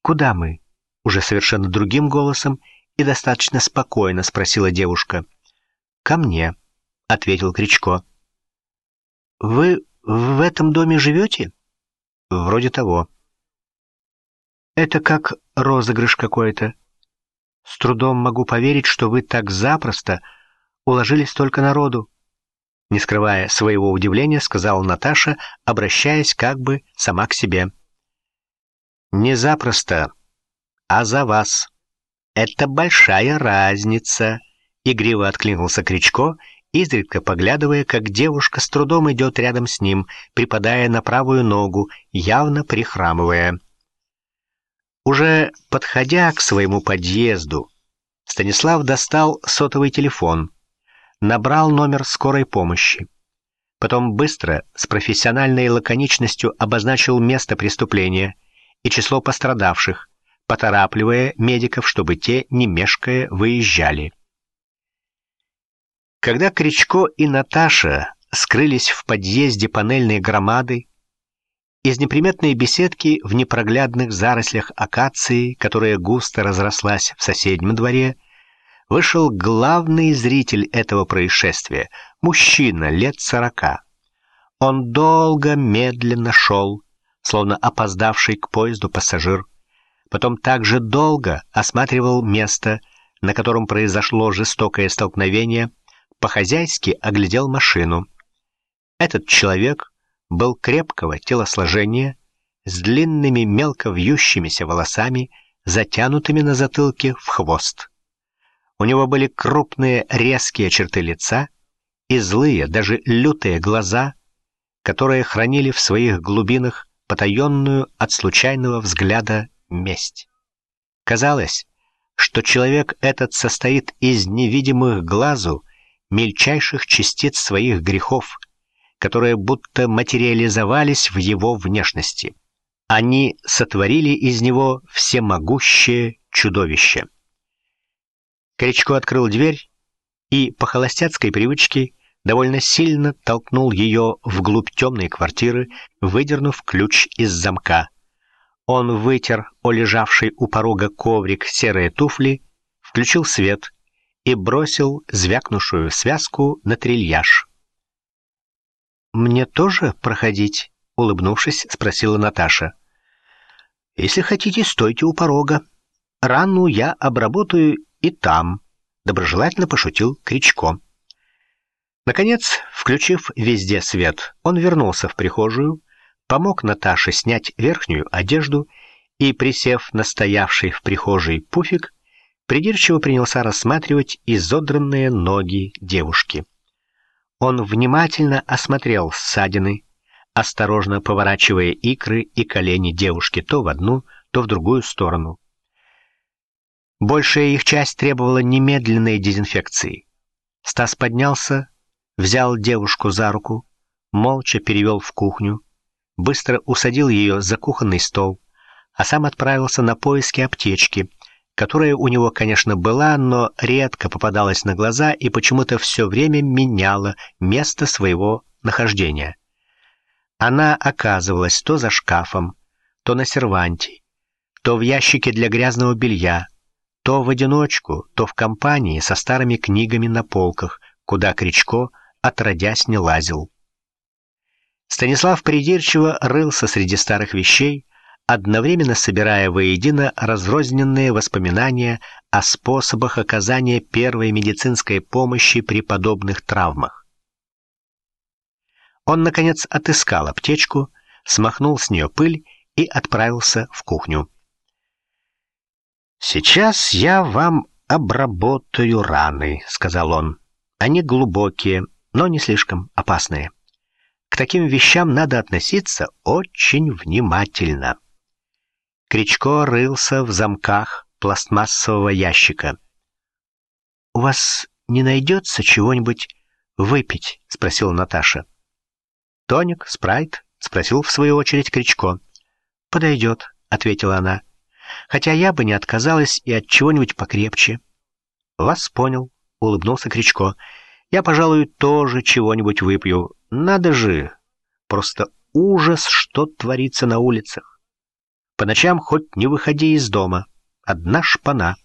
«Куда мы?» — уже совершенно другим голосом и достаточно спокойно спросила девушка. «Ко мне», — ответил Кричко. «Вы в этом доме живете?» «Вроде того». «Это как розыгрыш какой-то. С трудом могу поверить, что вы так запросто уложили столько народу», — не скрывая своего удивления, сказала Наташа, обращаясь как бы сама к себе. «Не запросто, а за вас. Это большая разница», — игриво откликнулся Кричко, изредка поглядывая, как девушка с трудом идет рядом с ним, припадая на правую ногу, явно прихрамывая. Уже подходя к своему подъезду, Станислав достал сотовый телефон, набрал номер скорой помощи. Потом быстро, с профессиональной лаконичностью обозначил место преступления и число пострадавших, поторапливая медиков, чтобы те, не мешкая, выезжали. Когда Кричко и Наташа скрылись в подъезде панельной громады, из неприметной беседки в непроглядных зарослях акации, которая густо разрослась в соседнем дворе, вышел главный зритель этого происшествия, мужчина лет 40. Он долго, медленно шел, словно опоздавший к поезду пассажир. Потом также долго осматривал место, на котором произошло жестокое столкновение, по-хозяйски оглядел машину. Этот человек был крепкого телосложения, с длинными мелко вьющимися волосами, затянутыми на затылке в хвост. У него были крупные резкие черты лица и злые, даже лютые глаза, которые хранили в своих глубинах потаенную от случайного взгляда месть. Казалось, что человек этот состоит из невидимых глазу мельчайших частиц своих грехов, которые будто материализовались в его внешности. Они сотворили из него всемогущее чудовище. Кричко открыл дверь и по холостяцкой привычке довольно сильно толкнул ее вглубь темной квартиры, выдернув ключ из замка. Он вытер о лежавший у порога коврик серые туфли, включил свет и бросил звякнувшую связку на трильяж. «Мне тоже проходить?» — улыбнувшись, спросила Наташа. «Если хотите, стойте у порога. Рану я обработаю и там», — доброжелательно пошутил Кричко. Наконец, включив везде свет, он вернулся в прихожую, помог Наташе снять верхнюю одежду и, присев на стоявший в прихожей пуфик, придирчиво принялся рассматривать изодранные ноги девушки. Он внимательно осмотрел ссадины, осторожно поворачивая икры и колени девушки то в одну, то в другую сторону. Большая их часть требовала немедленной дезинфекции. Стас поднялся, взял девушку за руку, молча перевел в кухню, быстро усадил ее за кухонный стол, а сам отправился на поиски аптечки, которая у него, конечно, была, но редко попадалась на глаза и почему-то все время меняла место своего нахождения. Она оказывалась то за шкафом, то на серванте, то в ящике для грязного белья, то в одиночку, то в компании со старыми книгами на полках, куда Кричко отродясь не лазил. Станислав придирчиво рылся среди старых вещей, одновременно собирая воедино разрозненные воспоминания о способах оказания первой медицинской помощи при подобных травмах. Он, наконец, отыскал аптечку, смахнул с нее пыль и отправился в кухню. «Сейчас я вам обработаю раны», — сказал он. «Они глубокие, но не слишком опасные. К таким вещам надо относиться очень внимательно». Кричко рылся в замках пластмассового ящика. «У вас не найдется чего-нибудь выпить?» — спросила Наташа. «Тоник, спрайт?» — спросил в свою очередь Кричко. «Подойдет», — ответила она. «Хотя я бы не отказалась и от чего-нибудь покрепче». «Вас понял», — улыбнулся Кричко. «Я, пожалуй, тоже чего-нибудь выпью. Надо же! Просто ужас, что творится на улицах. По ночам хоть не выходи из дома. Одна шпана.